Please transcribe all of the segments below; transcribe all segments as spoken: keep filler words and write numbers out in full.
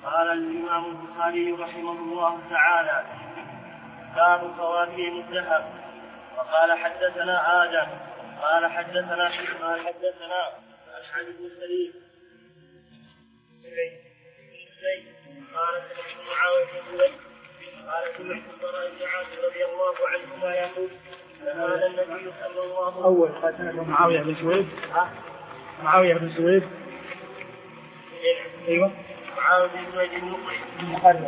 قال الإمام البخاري رحمه الله تعالى: باب خواتيم الذهب. وقال حدثنا آدم قال حدثنا قال حدثنا أشعث بن سليم قال سمعت معاوية بن سليم قال سمعت البراء بن عازب رضي الله عنهما يقول: قال النبي صلى الله عليه وسلم أول قال معاوية بن سويد معاوية بن سويد أيوة معاوية بن سويد المقري المقرن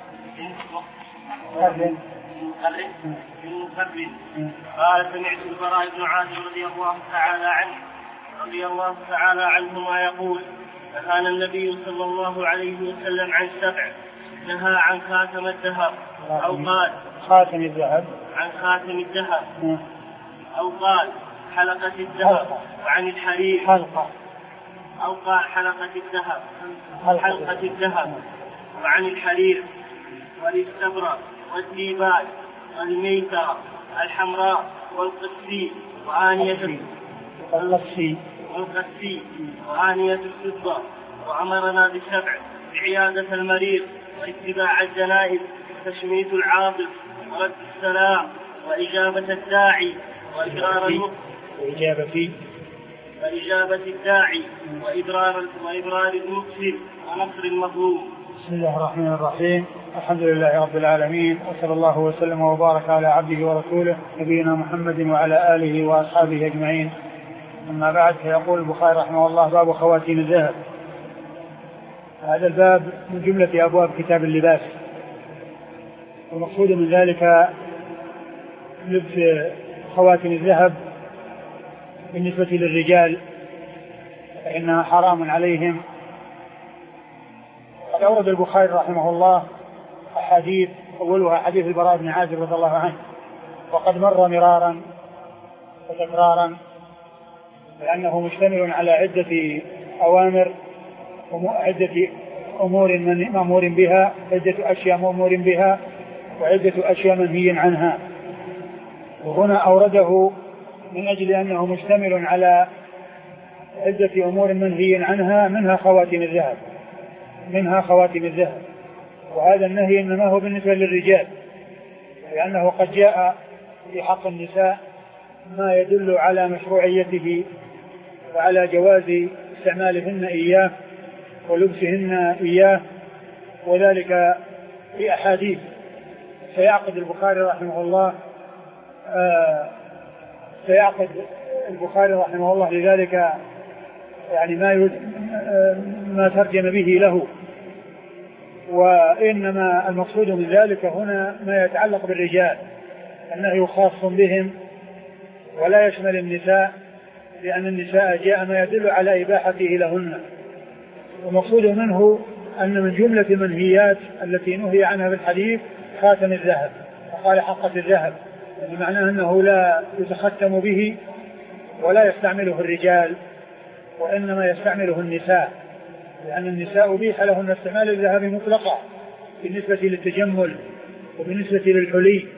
المقرن المقرن قال سمعت البراء بن عازب رضي الله تعالى عنه رضي الله تعالى عنهما يقول: نهى النبي صلى الله عليه وسلم عن سبع. نهى عن خاتم الذهب أو قال خاتم الذهب عن خاتم الذهب أو قال حلقة الذهب وعن الحرير حلقة أو قال حلقة الذهب حلقة الذهب وعن الحرير والاستبرق والديباج والميتة الحمراء والقسي وآنية القسي والقسي وآنية الفضة. وأمرنا بالسبع: بعيادة المريض واتباع الجنائز وتشميت العاطف ورد السلام وإجابة الداعي وإبرار المقصد وإجابة وإجابة الداعي وإبرار وإبرار المقصد ونصر المظلوم. بسم الله الرحمن الرحيم. الحمد لله رب العالمين، وصلى الله وسلم وبارك على عبده ورسوله نبينا محمد وعلى آله وأصحابه أجمعين. أما بعد، فيقول البخاري رحمه الله: باب خواتيم الذهب. هذا الباب من جملة أبواب كتاب اللباس، والمقصود من ذلك لبس خواتم الذهب بالنسبة للرجال، فإنها حرام عليهم. قد أورد البخاري رحمه الله أحاديث، أولها حديث البراء بن عازب رضي الله عنه، وقد مر مرارا وتكرارا، لأنه مشتمل على عدة أوامر وعدة أمور مأمور بها، عدة أشياء مأمور بها وعدة أشياء منهي عنها. وهنا أورده من أجل أنه مشتمل على عدة أمور منهي عنها، منها خواتم الذهب منها خواتم الذهب وهذا النهي إنما هو بالنسبة للرجال، لأنه قد جاء في حق النساء ما يدل على مشروعيته وعلى جواز استعمالهن إياه ولبسهن إياه، وذلك في أحاديث. سيعقد البخاري رحمه الله آه سيعقد البخاري رحمه الله لذلك يعني ما ما ترجم به له، وإنما المقصود من ذلك هنا ما يتعلق بالرجال، أنه خاص بهم ولا يشمل النساء، لأن النساء جاء ما يدل على إباحته لهن. ومقصود منه أن من جملة المنهيات التي نهي عنها في الحديث خاتم الذهب، وقال حقة الذهب، يعني معناه أنه لا يتختم به ولا يستعمله الرجال، وإنما يستعمله النساء، لأن النساء أبيح لهن استعمال الذهب مطلقا بالنسبة للتجمل وبالنسبة للحلي.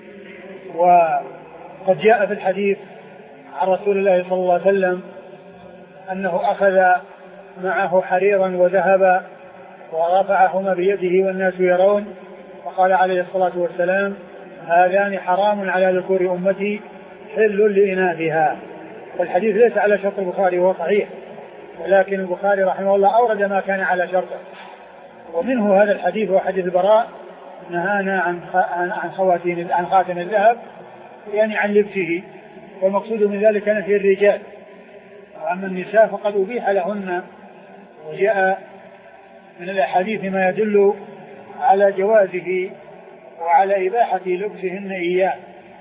وقد جاء في الحديث عن رسول الله صلى الله عليه وسلم أنه أخذ معه حريرا وذهبا ورفعهما بيده والناس يرون، وقال عليه الصلاة والسلام: هذان حرام على ذكور أمتي حل لإناثها. والحديث ليس على شرط البخاري وهو صحيح، ولكن البخاري رحمه الله أورد ما كان على شرطه، ومنه هذا الحديث وحديث البراء: نهانا عن عن خواتيم عن خاتم الذهب، يعني عن لبسه، والمقصود من ذلك نهي الرجال. وأما النساء فقد أبيح لهن، وجاء من الأحاديث ما يدل على جوازه وعلى إباحة لبسهن إياه.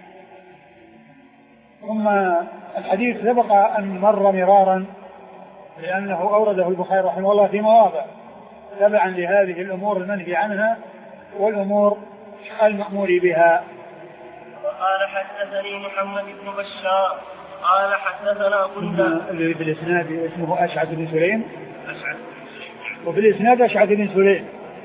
ثم الحديث سبق أن مر مرارا، لأنه أورده البخاري رحمه الله في مواضع تبعا لهذه الأمور المنهي عنها والأمور المأمور بها. وقال حدثني محمد بن بشار قال حدثنا قلنا بالإسناد اسمه أشعث بن سليم وبالإسناد أشعث بن سليم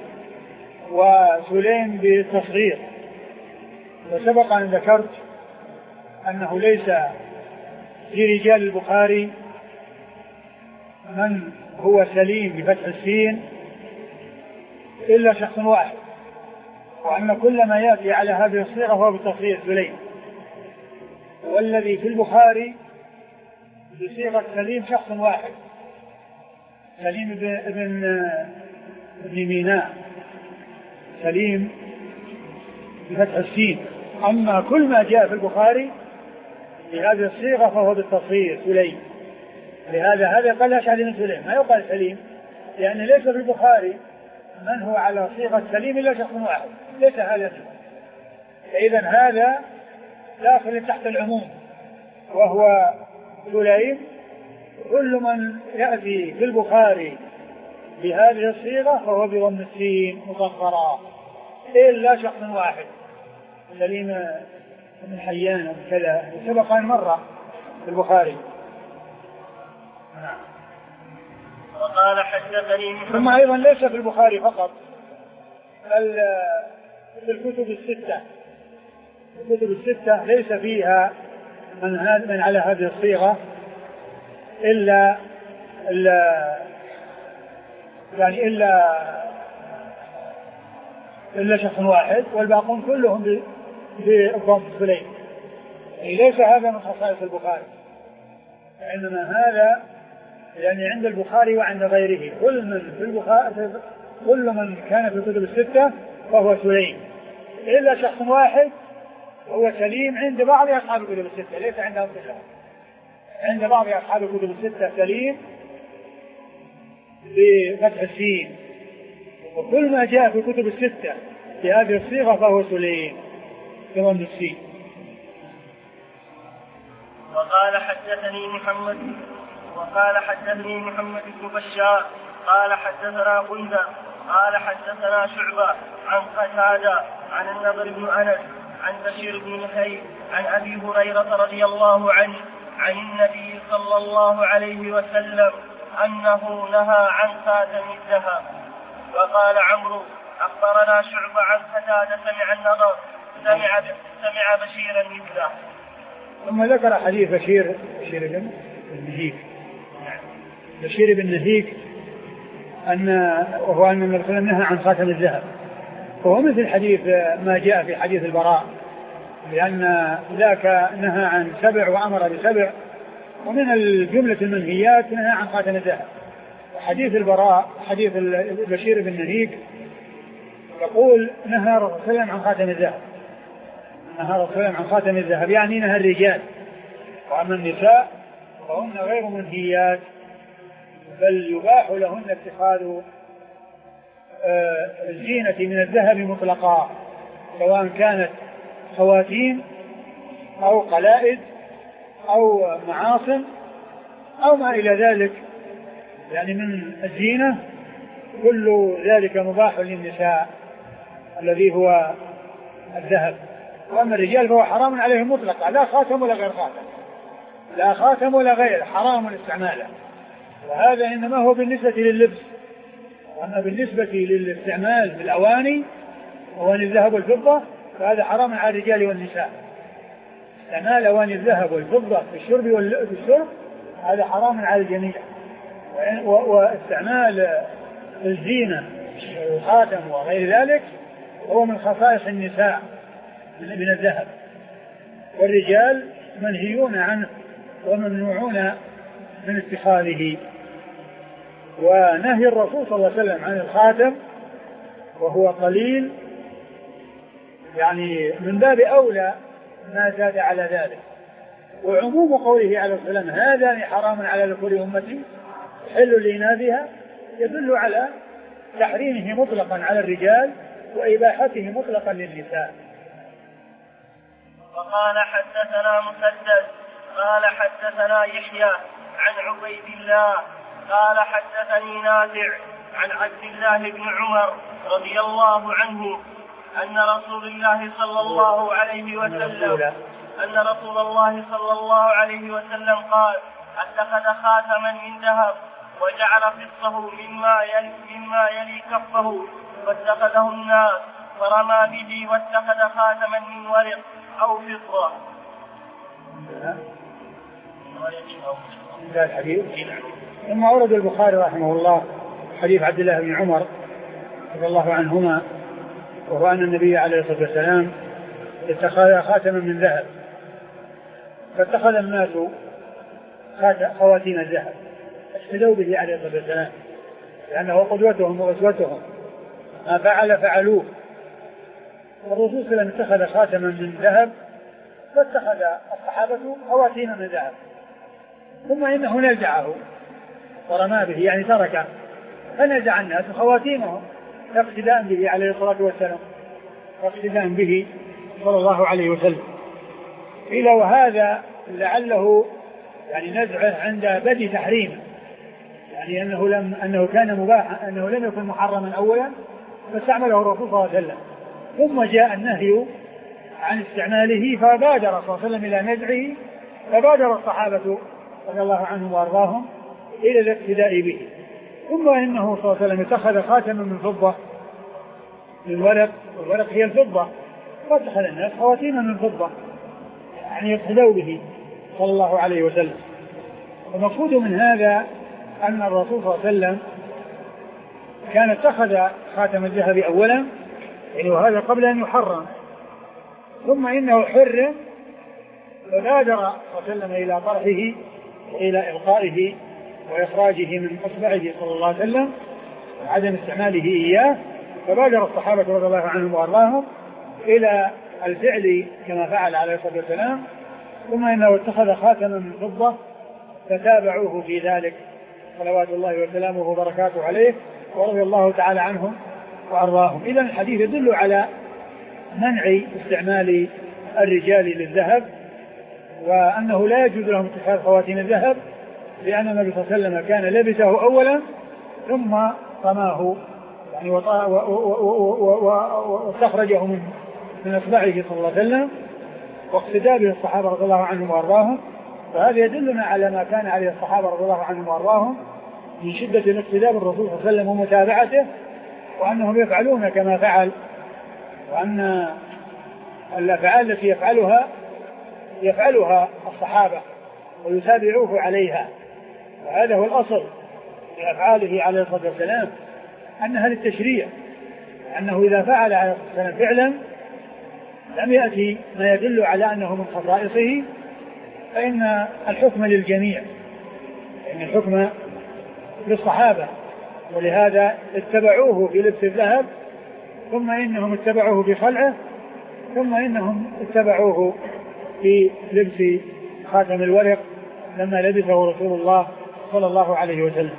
وسليم بالتصغير. وسبق أن ذكرت أنه ليس في رجال البخاري من هو سليم بفتح السين إلا شخص واحد، وأن كل ما يأتي على هذه الصيغة فهو بالتصغير سليم. والذي في البخاري بصيغة سليم شخص واحد، سليم بن ابن ميناء، سليم بفتح السين. أما كل ما جاء في البخاري بهذه الصيغة فهو بالتصغير سليم. لهذا هذا قال أشعث بن سليم، ما يقال سليم، لأن ليس في البخاري من هو على صيغة سليم إلا شخص واحد، ليس هذا. فإذا هذا داخل تحت العموم وهو سليم. كل من يأتي في البخاري بهذه الصيغة فهو بضم السين مصغرا إلا شخص واحد، سليم بن حيان كذا، سبق أن مر في البخاري. وقال حدثني. ثم أيضا ليس في البخاري فقط، بل في الكتب الستة، الكتب الستة ليس فيها من, من على هذه الصيغة إلا إلا يعني إلا إلا شخص واحد، والباقون كلهم بالضم سليم. يعني ليس هذا من خصائص البخاري، إنما هذا يعني عند البخاري وعند غيره. كل من في البخاري كل من كان في الكتب الستة فهو سليم إلا شخص واحد هو سليم عند بعض أصحاب الكتب الستة، ليس عندهم كلهم. عند بعض أصحاب الكتب الستة سليم بفتح السين، وكل ما جاء في الكتب الستة بهذه الصيغة فهو سليم بضم السين. وقال حدثني محمد وقال حدثني محمد بن بشار قال حدثنا غندر قال حدثنا شعبة عن قتادة عن النضر بن أنس عن بشير بن نهيب عن أبي هريرة رضي الله عنه عن النبي صلى الله عليه وسلم أنه نهى عن خاتم الذهب. وقال عمرو أخبرنا شعبة عن قتادة سمع النضر سمع سمع بشيرا مثله. ثم ذكر حديث بشير بشير بن نهيك بشير بن نهيك أن وهو أن النبي صلى الله عليه وسلم نهى عن خاتم الذهب، وهو مثل حديث ما جاء في حديث البراء، لأن ذاك نهى عن سبع وأمر بسبع، ومن الجملة المنهيات نهى عن خاتم الذهب. حديث البراء حديث بشير بن نهيك يقول نهى الرسول صلى الله عليه وسلم عن خاتم الذهب، نهى الرسول صلى الله عليه وسلم عن خاتم الذهب، يعني نهى الرجال. وأما النساء فهن غير منهيات، بل يباح لهن اتخاذ الزينة من الذهب مطلقا، سواء كانت خواتيم أو قلائد أو معاصم أو ما إلى ذلك، يعني من الزينة كل ذلك مباح للنساء الذي هو الذهب. وأما الرجال فهو حرام عليهم مطلقا، لا خاتم ولا غير خاتم، لا خاتم ولا غير، حرام استعماله. وهذا إنما هو بالنسبة لللبس. وأما بالنسبة للاستعمال بالأواني أواني الذهب والفضة فهذا حرام على الرجال والنساء. استعمال أواني الذهب والفضة في الشرب والشرب هذا حرام على الجميع. واستعمال الزينة والخاتم وغير ذلك هو من خصائص النساء من الذهب، والرجال منهيون عنه وممنوعون من اتخاذه. ونهي الرسول صلى الله عليه وسلم عن الخاتم وهو قليل يعني من باب أولى ما زاد على ذلك. وعموم قوله عليه الصلاة والسلام هذا حرام على ذكور أمتي حل لإناثها يدل على تحريمه مطلقا على الرجال وإباحته مطلقا للنساء. وقال حدثنا مسدد قال حدثنا يحيى عن عبيد الله قال حدثني نافع عن عبد الله بن عمر رضي الله عنه أن رسول الله صلى الله عليه وسلم أن رسول الله صلى الله عليه وسلم قال اتخذ خاتما من ذهب وجعل فصه مما يلي, مما يلي كفه فاتخذه الناس فرمى به واتخذ خاتما من ورق أو فضة. هذا الحديث ثم أورد البخاري رحمه الله حديث عبد الله بن عمر رضي الله عنهما، وهو أن النبي عليه الصلاة والسلام اتخذ خاتما من ذهب، فاتخذ الناس خواتيم الذهب اقتدوا به عليه الصلاة والسلام، لأنه قدوتهم وأسوتهم، ما فعل فعلوه. والرسول صلى الله عليه وسلم اتخذ خاتما من ذهب، فاتخذ الصحابة خواتيم من ذهب، ثم إنه نزعه ورمى به، يعني تركه، فنزع الناس خواتيمهم اقتداء به عليه الصلاة والسلام، اقتداء به صلى الله عليه وسلم. إلى وهذا لعله يعني نزعه عند بدء تحريمه، يعني أنه لم أنه كان مباحا، أنه لم يكن محرما أولا فاستعمله الرسول صلى الله عليه وسلم، ثم جاء النهي عن استعماله فبادر صلى الله عليه وسلم إلى نزعه، فبادر الصحابة رضي الله عنهم وأرضاهم إلى الاقتداء به. ثم إنه صلى الله عليه وسلم اتخذ خاتما من فضة من ورق، والورق هي الفضة، فاتخذ الناس خواتيم من فضة يعني يقتدوا به صلى الله عليه وسلم. والمقصود من هذا أن الرسول صلى الله عليه وسلم كان اتخذ خاتم الذهب أولا، يعني وهذا قبل أن يحرم، ثم إنه حرم فبادر صلى الله عليه وسلم إلى طرحه وإلى إلقائه وإخراجه من أصبعه صلى الله عليه وسلم وعدم استعماله إياه، فبادر الصحابة رضي الله عنهم وأرضاهم إلى الفعل كما فعل عليه الصلاة والسلام، ثم إنه اتخذ خاتما من فضة فتابعوه في ذلك صلوات الله وسلامه وبركاته عليه ورضي الله تعالى عنهم وأرضاهم. إذن الحديث يدل على منع استعمال الرجال للذهب، وأنه لا يجوز لهم اتخاذ خواتيم الذهب، لأن النبي صلى الله عليه وسلم كان لبسه أولا ثم رماه يعني واستخرجه من من أصبعه صلى الله عليه وسلم، واقتدى به الصحابة رضي الله عنهم وأرضاهم. فهذا يدلنا على ما كان عليه الصحابة رضي الله عنهم وأرضاهم من شدة الاقتداء بالرسول صلى الله عليه وسلم ومتابعته، وأنهم يفعلون كما فعل، وأن الأفعال التي يفعلها يفعلها الصحابة ويتابعوه عليها، وهذا هو الأصل في أفعاله عليه الصلاة والسلام، أنها للتشريع، أنه إذا فعل عليه الصلاة والسلام فعلا لم يأتي ما يدل على أنه من خصائصه فإن الحكم للجميع، فإن الحكم للصحابة، ولهذا اتبعوه في لبس الذهب، ثم إنهم اتبعوه في خلعه، ثم إنهم اتبعوه في لبس خاتم الورق لما لبسه رسول الله صلى الله عليه وسلم.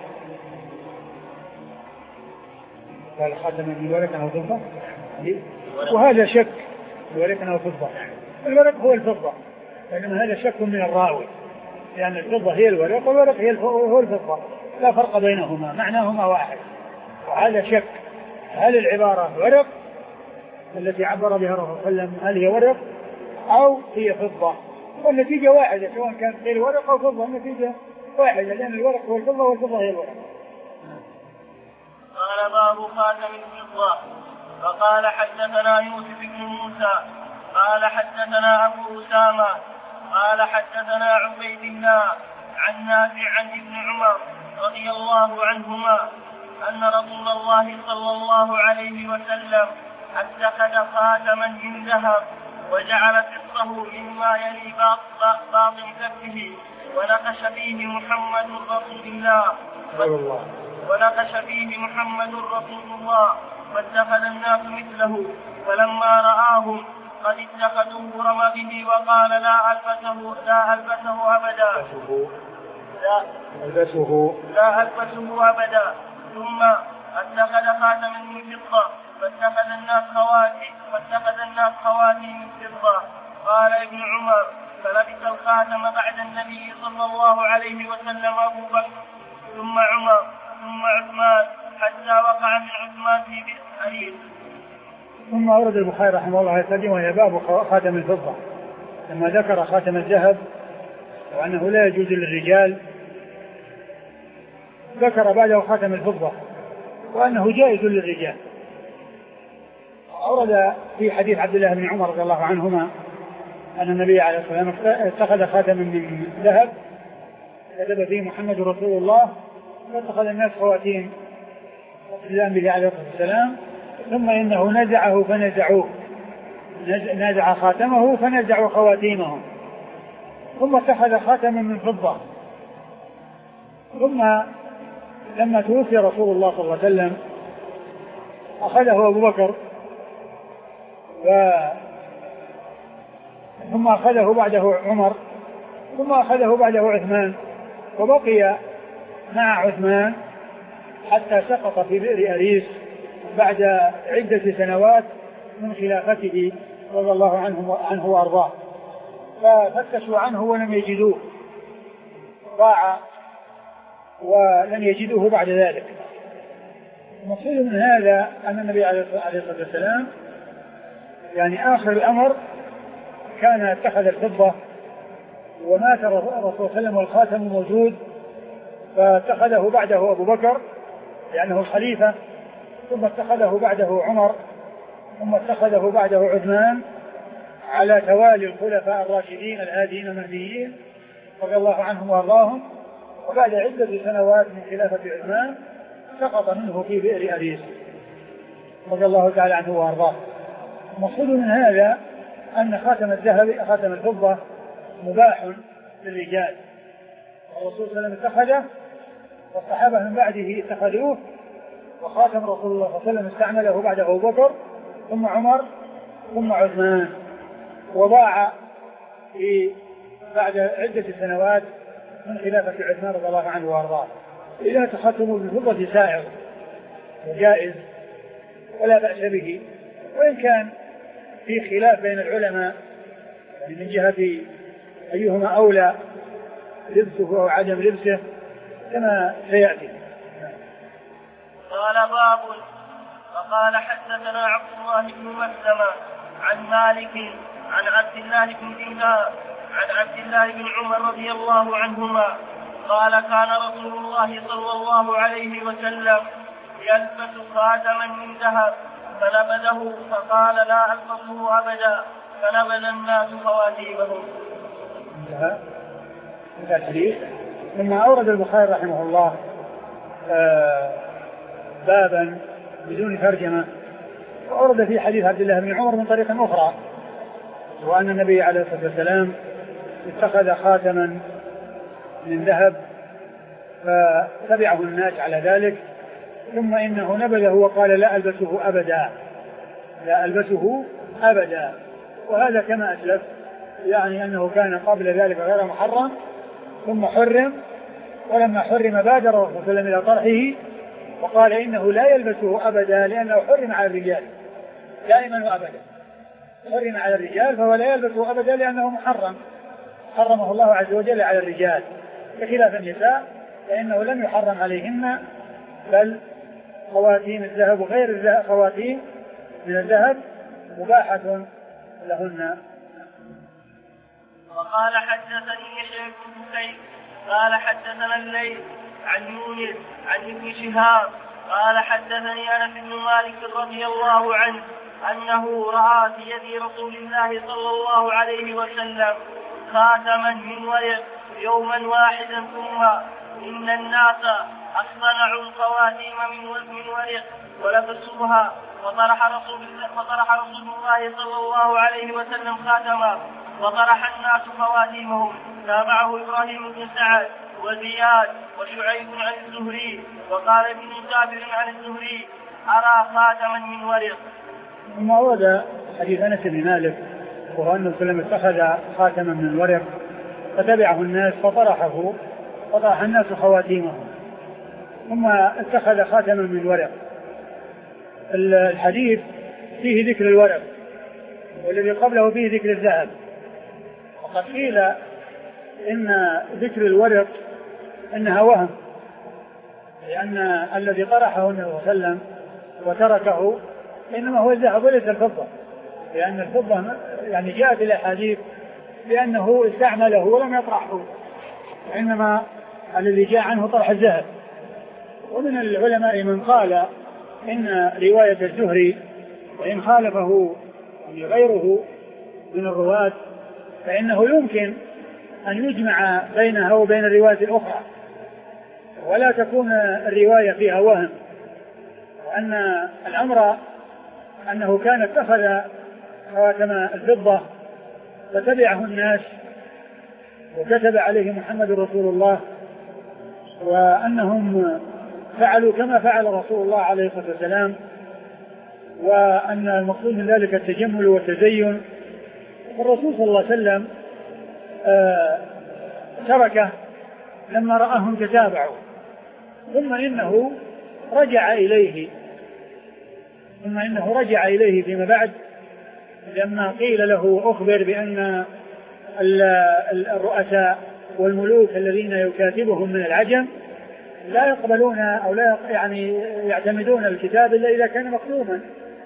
قال خاتم من الورق أو فضة، وهذا شك الورق أو فضة، الورق هو الفضة، فإنما هذا شك من الراوي، لأن الفضة هي الورق والورق هي هو الفضة، لا فرق بينهما، معناهما واحد. وهذا شك، هل العبارة ورق التي عبر بها الرسول صلى الله عليه وسلم هل هي ورق أو هي فضة؟ والنتيجة واحدة، سواء كانت غير ورق أو فضة النتيجة واحدة، لأن الورق هو الفضة والفضة هي الورق. قال باب خاتم الفضة. فقال حدثنا يوسف بن موسى قال حدثنا أبو أسامة قال حدثنا عبيد الله عن نافع عن ابن عمر رضي الله عنهما أن رسول الله صلى الله عليه وسلم اتخذ خاتما من ذهب وجعل قصه مما يلي باطن كفه ونقش فيه محمد رسول الله ونقش فيه محمد رسول الله فاتخذ الناس مثله، فلما رآهم قد اتخذوه رمى به وقال لا ألبسه لا ألبسه أبدا لا ألبسه لا ألبسه أبدا. ثم اتخذ خاتما من فضة فاتخذ الناس خواتيم فاتخذ الناس خواتيم من فضة. قال ابن عمر فلبس الخاتم بعد النبي صلى الله عليه وسلم أبو بكر ثم عمر ثم عثمان حتى وقع من عثمان في بئر حديث. ثم أورد البخاري رحمه الله يترجمه إلى باب خاتم الفضة، لما ذكر خاتم الذهب وأنه لا يجوز للرجال ذكر بعده خاتم الفضة وأنه جائز للرجال. أورد في حديث عبد الله بن عمر رضي الله عنهما أن النبي عليه الصلاة والسلام اتخذ خاتما من ذهب كتب فيه محمد رسول الله، فاتخذ الناس خواتيم اقتداء به عليه الصلاة والسلام. ثم إنه نزعه فنزعوه، نزع خاتمه فنزعوا خواتيمهم، ثم اتخذ خاتما من فضة. ثم لما توفي رسول الله صلى الله عليه وسلم أخذه أبو بكر و ثم أخذه بعده عمر، ثم أخذه بعده عثمان، وبقي مع عثمان حتى سقط في بئر أريس بعد عدة سنوات من خلافته رضي الله عنه, عنه وأرضاه. ففتشوا عنه ولم يجدوه، ضاع ولم يجدوه بعد ذلك. المقصود من هذا أن النبي عليه الصلاة والسلام يعني آخر الأمر كان اتخذ الفضة، ومات الرسول صلى الله عليه وسلم والخاتم موجود، فاتخذه بعده أبو بكر لأنه الخليفة، ثم اتخذه بعده عمر، ثم اتخذه بعده عثمان، على توالي الخلفاء الراشدين الهاديين المهديين رضي الله عنهم وارضاهم. وبعد عدة سنوات من خلافة عثمان سقط منه في بئر أريس رضي الله تعالى عنه وارضاه. المقصود من هذا أن خاتم الذهب خاتم الفضة مباح للرجال، الرسول صلى الله عليه وسلم اتخذه والصحابة من بعده اتخذوه، وخاتم رسول الله صلى الله عليه وسلم استعمله بعد أبو بكر ثم عمر ثم عثمان، وضاع في بعد عدة سنوات من خلافة عثمان رضي الله عنه وارضاه. إذا تخاتموا بالفضة سائر وجائز ولا بأس به، وإن كان في خلاف بين العلماء من جهة أيهما أولى لبسه أو عدم لبسه كما سيأتي. قال باب فقال حدثنا عبد الله بن مسلمة عن مالك عن عبد الله بن دينار عن عبد الله بن عمر رضي الله عنهما قال كان رسول الله صلى الله عليه وسلم يلبس خاتما من ذهب فنبذه فقال لا ألبسه أبدا فنبذ الناس خواتيمهم. انتهى الحديث. ثم أورد البخاري رحمه الله آه بابا بدون ترجمة، وأورد في حديث عبد الله بن عمر من طريق أخرى، وأن النبي عليه الصلاة والسلام اتخذ خاتما من ذهب فتبعه الناس على ذلك، ثم إنه نبذه وقال لا ألبسه أبدا لا ألبسه أبدا. وهذا كما أسلف يعني أنه كان قبل ذلك غير محرم ثم حرم، ولما حرم بادر الرسول صلى الله عليه وسلم إلى طرحه وقال إنه لا يلبسه أبدا لأنه حرم على الرجال دائما وأبدا، حرم على الرجال فهو لا يلبسه أبدا لأنه محرم، حرمه الله عز وجل على الرجال، بخلاف النساء فإنه لم يحرم عليهن، بل خواتيم الذهب وغير خواتيم من الذهب مباحة لهن. وقال حدثني يحيى بن بكير قال حدثنا الليث عن يونس عن ابن شهاب قال حدثني أنس بن مالك رضي الله عنه أنه رأى في يد رسول الله صلى الله عليه وسلم خاتما من ورق يوما واحدا، ثم إن الناس أصنعوا الخواتيم من ورق ولبسوها، وطرح رسول الله, وطرح رسول الله صلى الله عليه وسلم خاتما وطرح الناس خواتيمهم. تابعه إبراهيم بن سعد وزياد وشعيب عن الزهري، وقال ابن مسافر عن الزهري أرى خاتما من ورق. ثم ورد حديث أنس بن مالك وهو أنه صلى الله عليه وسلم اتخذ خاتما من ورق فتبعه الناس فطرحه فطرح الناس خواتيمهم، ثم اتخذ خاتما من ورق. الحديث فيه ذكر الورق والذي قبله فيه ذكر الذهب، وقد قيل إن ذكر الورق إنها وهم، لأن الذي طرحه النبي صلى الله عليه وسلم وتركه إنما هو الذهب وليس الفضة، لأن الفضة يعني جاءت الأحاديث بأنه استعمله ولم يطرحه، إنما الذي جاء عنه طرح الذهب. ومن العلماء من قال إن رواية الزهري وإن خالفه غيره من الرواة فإنه يمكن أن يجمع بينها وبين الرواية الأخرى، ولا تكون الرواية فيها وهم، أن الأمر أنه كان اتخذ خاتم الفضة فتبعه الناس وكتب عليه محمد رسول الله، وأنهم فعلوا كما فعل رسول الله عليه الصلاة والسلام، وأن المقصود من ذلك التجمل والتزين. والرسول صلى الله عليه وسلم آه تركه لما رآهم تتابعوا، ثم إنه رجع إليه ثم إنه رجع إليه فيما بعد لما قيل له أخبر بأن الرؤساء والملوك الذين يكاتبهم من العجم لا يقبلون أو لا يعني يعتمدون الكتاب إلا إذا كان مكتوما،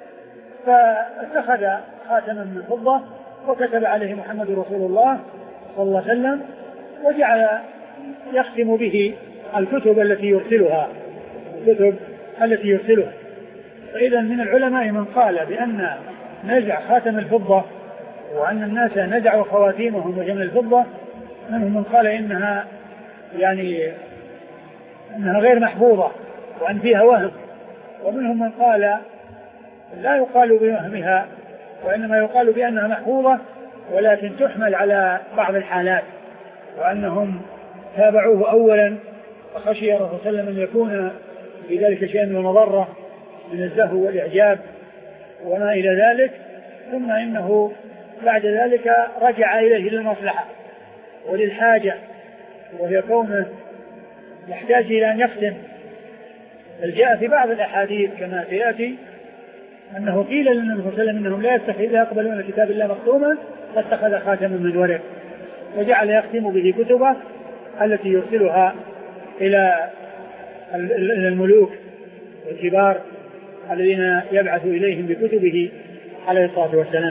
فاتخذ خاتما من فضة وكتب عليه محمد رسول الله صلى الله عليه وسلم، وجعل يختم به الكتب التي يرسلها الكتب التي يرسلها. فإذا من العلماء من قال بأن نزع خاتم الفضة وأن الناس نزعوا خواتيمهم وجمع الفضة، منهم من قال إنها يعني أنها غير محفوظة وأن فيها وهم، ومنهم من قال لا يقال بوهمها وإنما يقال بأنها محفوظة ولكن تحمل على بعض الحالات، وأنهم تابعوه أولا فخشي الرسول صلى الله عليه وسلم أن يكون في ذلك شيء من المضرة من الزهو والإعجاب وما إلى ذلك، ثم إنه بعد ذلك رجع إليه للمصلحة وللحاجة، وهي كونه يحتاج إلى أن يختم. بل جاء في بعض الأحاديث كما سيأتي أنه قيل للنبي صلى الله عليه وسلم إنهم لا يقبلون كتاب الله مختوما فاتخذ خاتما من ورق وجعل يختم به كتبه التي يرسلها إلى الملوك والكبار الذين يبعث إليهم بكتبه عليه الصلاة والسلام.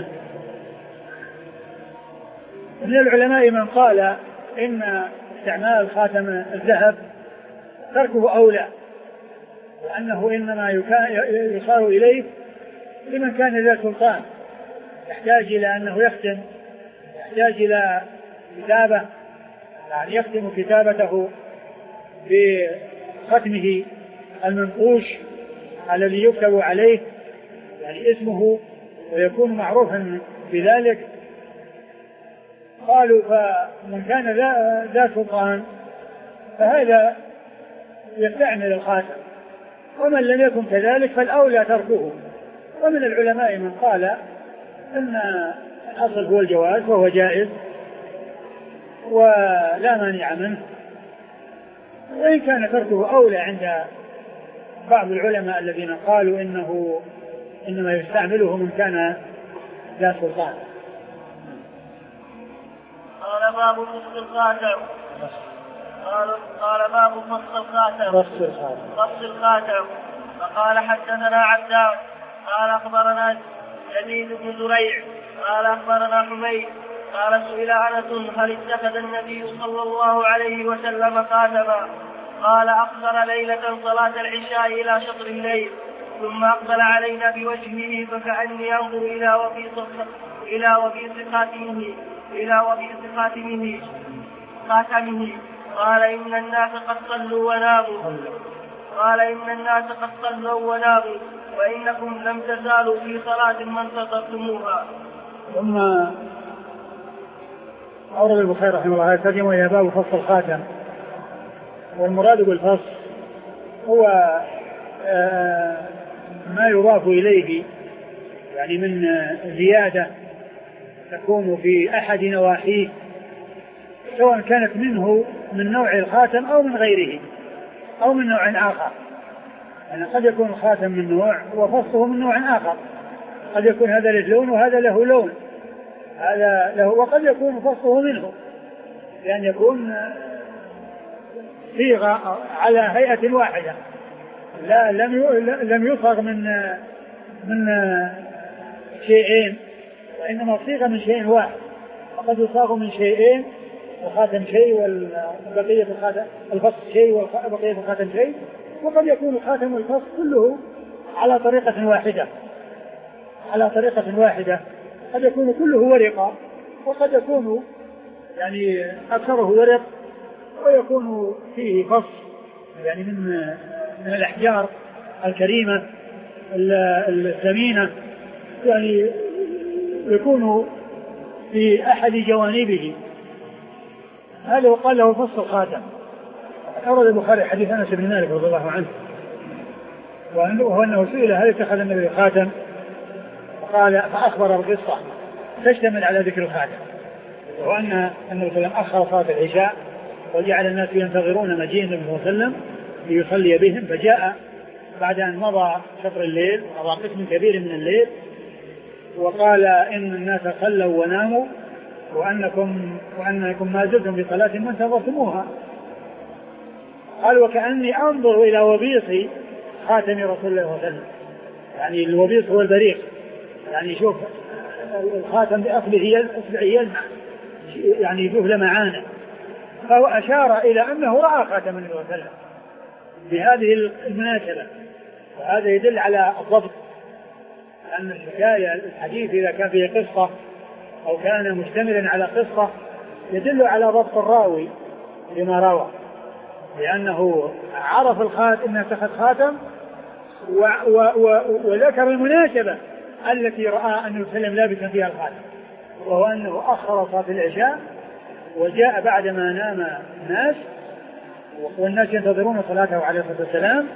من العلماء من قال إن استعمال خاتم الذهب تركه أولى، وأنه إنما يصار إليه لمن كان ذا سلطان يحتاج إلى أنه يختم، يحتاج إلى كتابة، يعني يختم كتابته بختمه المنقوش الذي يكتب عليه يعني اسمه ويكون معروفا بذلك. قالوا فمن كان ذا سلطان فهذا يستعمل الخاتم، ومن لم يكن كذلك فالأولى تركه. ومن العلماء من قال أن الأصل هو الجواز وهو جائز ولا مانع منه، وإن كان تركه أولى عند بعض العلماء الذين قالوا إنه إنما يستعمله من كان ذا سلطان. قال باب فصل الخاتم قال قال باب فصل الخاتم فصل الخاتم فصل الخاتم فقال حدثنا عبدان قال أخبرنا يزيد بن زريع قال أخبرنا حميد قال سئل أنس هل اتخذ النبي صلى الله عليه وسلم خاتما؟ قال أخر ليلة صلاة العشاء إلى شطر الليل ثم أقبل علينا بوجهه فكأني أنظر إلى وبيص إلى وبيص خاتمه إلى وبيص خاتمه خاتمه قال إن الناس قد صلوا وناموا قال إن الناس قد صلوا وناموا وإنكم لم تزالوا في صلاة ما انتظرتموها. ثم أورد البخاري رحمه الله يترجم إلى باب فصل الخاتم. والمراد بالفصل هو ما يضاف إليه يعني من زيادة تكون في أحد نواحيه سواء كانت منه من نوع الخاتم أو من غيره أو من نوع آخر. يعني قد يكون الخاتم من نوع وفصله من نوع آخر، قد يكون هذا له لون وهذا له لون هذا له، وقد يكون فصله منه لأن يكون صيغة على هيئة واحدة لا لم لم يصغ من من شيئين، وإنما صيغة من شيء واحد، وقد يصاغ من شيئين الخاتم شيء والبقية الخاتم الفصل شيء والبقية الخاتم شيء، وقد يكون الخاتم والفصل كله على طريقة واحدة على طريقة واحدة قد يكون كله ورقة وقد يكون يعني أكثره ورق ويكون فيه فصل يعني من من الأحجار الكريمة الثمينة يعني يكون في أحد جوانبه، هذا وقال له فص الخاتم. أورد البخاري حديث أنس بن مالك رضي الله عنه وهو أنه سئل هل اتخذ النبي خاتم، فقال فأخبر القصة تشتمل على ذكر الخاتم، وأن النبي صلى الله عليه وسلم أخر صلاة العشاء وجعل الناس ينتظرون مجيء النبي صلى الله عليه وسلم ليصلي بهم، فجاء بعد أن مضى شطر الليل مضى قسم كبير من الليل وقال إن الناس صلوا وناموا وأنكم, وأنكم ما زلتم في صلاة ما انتظرتموها. قال وكأني أنظر إلى وبيص خاتم رسول الله صلى الله عليه وسلم، يعني الوبيص هو البريق، يعني شوف الخاتم بأصبعه يلمع يعني يشوف لمعانه، فهو أشار إلى أنه رأى خاتم النبي صلى الله عليه وسلم بهذه المناسبة، وهذا يدل على الضبط، لأن الحكاية الحديث إذا كان فيه قصة أو كان مشتملا على قصة يدل على ضبط الراوي لما روى، لأنه عرف الخاتم أنه اتخذ خاتم و و و وذكر المناسبة التي رأى أنه سلم لابسا فيها الخاتم، وهو أنه أخر صلاة العشاء وجاء بعدما نام الناس والناس ينتظرون صلاته عليه الصلاة والسلام،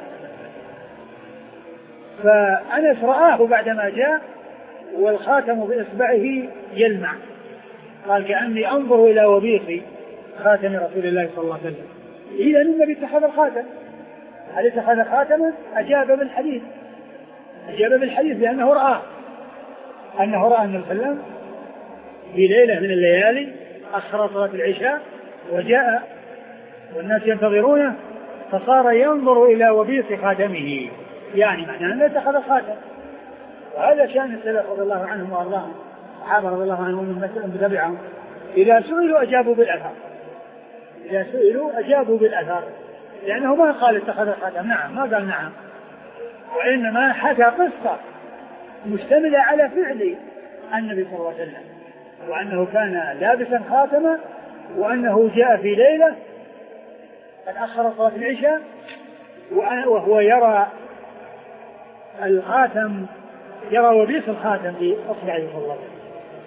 فأنس رآه بعدما جاء والخاتم بإصبعه يلمع، قال كأني أنظر إلى وبيص خاتم رسول الله صلى الله عليه وسلم. إذا النبي اتخذ الخاتم، هل اتخذ خاتما؟ أجاب بالحديث، أجاب بالحديث لأنه رآه أنه رأى النبي صلى الله عليه وسلم في ليلة من الليالي أخر صلاة العشاء وجاء والناس ينتظرونه فصار ينظر إلى وبيص خاتمه، يعني معناه أنه اتخذ الخاتم. وهذا شأن السلف رضي الله عنهم وأرضاهم، الصحابة رضي الله عنهم ومن تبعهم، إذا سئلوا أجابوا بالأثر، إذا سئلوا أجابوا بالأثر، لأنه ما قال اتخذ الخاتم، نعم ما قال نعم، وإنما حكى قصة مشتملة على فعل النبي صلى الله عليه وسلم، وأنه كان لابسا خاتما، وأنه جاء في ليلة قد أخر صلاة العشاء وهو يرى الخاتم، يرى وبيص الخاتم في أصبعه صلى الله عليه وسلم،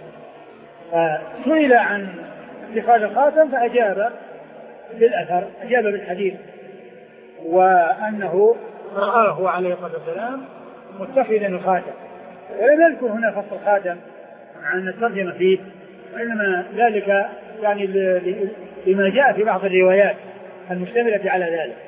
فسئل عن اتخاذ الخاتم فأجاب بالأثر، أجاب بالحديث، وأنه رآه عليه الصلاة والسلام متخذا الخاتم، ولم يذكر هنا فصل الخاتم عن الترجمة فيه، وإنما ذلك يعني لما جاء في بعض الروايات المشتملة على ذلك.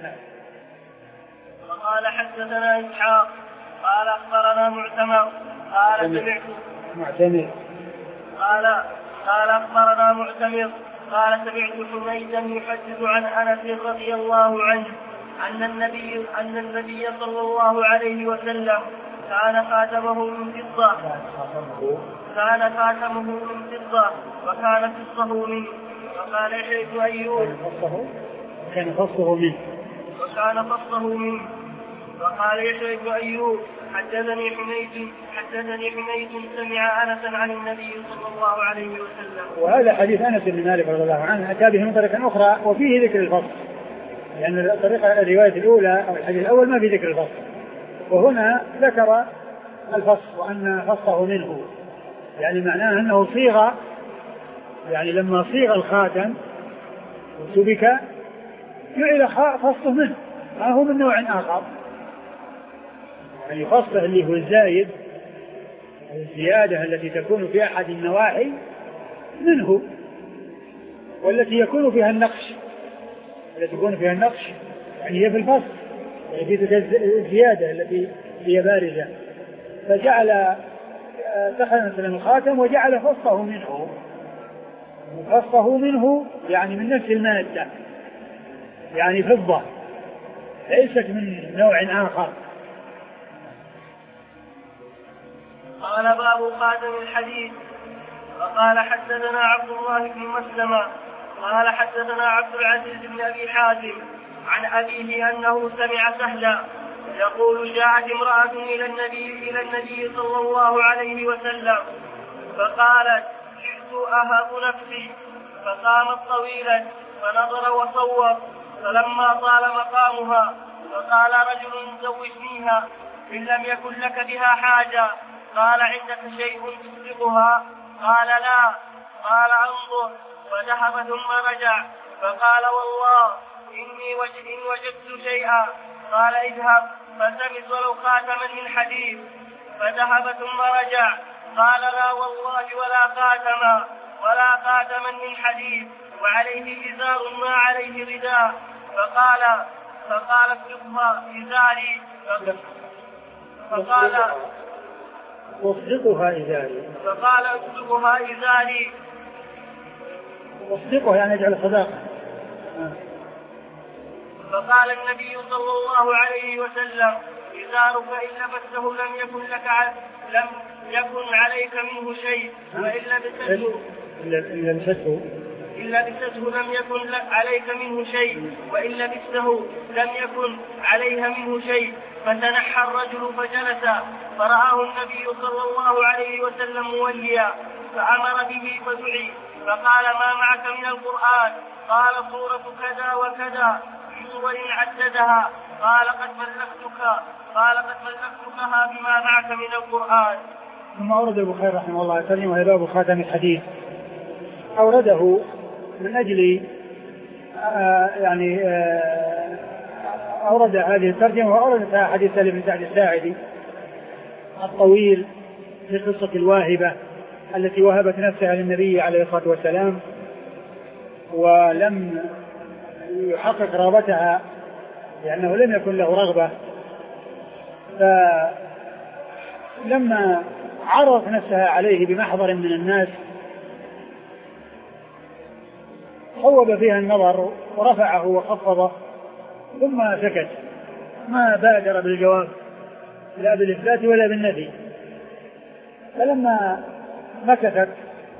وقال حدثنا إسحاق قال أخبرنا معتمر قال سمعت معتمر قال قال أخبرنا معتمر قال سمعت حميدا يحدث عن أنس رضي الله عنه أن النبي أن النبي صلى الله عليه وسلم كان خاتمه من فضة كان خاتمه من فضة وكان فصه منه، وقال يحيى بن أيوب كان فصه منه وكان فصه منه وقال يحيى بن أيوب حدثني حميد حدثني حميد سمع أنسا عن النبي صلى الله عليه وسلم. وهذا حديث أنس بن مالك رضي الله عنه أتى به من طريقة أخرى وفيه ذكر الفصل، لأن يعني الطريقة الرواية الأولى أو الحديث الأول ما في ذكر الفصل، وهنا ذكر الفصل وأن فصه منه، يعني معناه أنه صيغ، يعني لما صيغ الخاتم وسبك جعل فصه منه، ما هو من نوع آخر، يعني فصه اللي هو الزايد الزيادة التي تكون في أحد النواحي منه، والتي يكون فيها النقش التي يكون فيها النقش يعني هي في الفصل، يعني في الزيادة التي هي بارزة، فجعل دخل مثلا الخاتم وجعل فصه منه، فصه منه يعني من نفس المادة، يعني فضة ليست من نوع آخر. قال باب خاتم الحديث. وقال حدثنا عبد الله بن مسلمة قال حدثنا عبد العزيز بن أبي حاتم عن أبيه أنه سمع سهلا يقول جاءت امرأة إلى النبي إلى النبي صلى الله عليه وسلم فقالت جئت أهب نفسي، فقامت طويلا فنظر وصور، فلما طال مقامها فقال رجل زوجنيها، إن لم يكن لك بها حاجة. قال عندك شيء تصدقها؟ قال لا. قال انظر. فذهب ثم رجع فقال والله إني وجد إن وجدت شيئا. قال اذهب فالتمس ولو خاتما من حديد. فذهب ثم رجع قال لا والله ولا خاتما ولا خاتما من حديد وعليه إزار ما عليه رداء. فقال فقال اصدقها إزاري. فقال اصدقها إزاري. فقال اصدقها إزاري. اصدقها يعني اجعل صداقة. فقال النبي صلى الله عليه وسلم إزارك إن لبسته لم يكن لك ع... لم يكن عليك منه شيء وإن لبسته إن لبسته إن لبسته لم يكن عليك منه شيء وإن لبسته لم يكن عليها منه شيء. فتنحى الرجل فجلس فرآه النبي صلى الله عليه وسلم موليا فأمر به فدعي فقال ما معك من القرآن؟ قال سورة كذا وكذا سور عددها. قال قد بلغتك قال قد بلغتكها بما معك من القرآن. ثم أورد البخاري رحمه الله ترجمة باب خاتم الحديث. أورده من أجل آه يعني آه أورد هذه الترجمة وأوردها حديث سالم بن سعد الساعدي الطويل في قصة الواهبة التي وهبت نفسها للنبي عليه الصلاة والسلام ولم يحقق رغبتها لأنه لم يكن له رغبة. فلما عرض نفسها عليه بمحضر من الناس صوب فيها النظر ورفعه وخفضه ثم سكت ما بادر بالجواب لا بالإثبات ولا بالنفي. فلما مكثت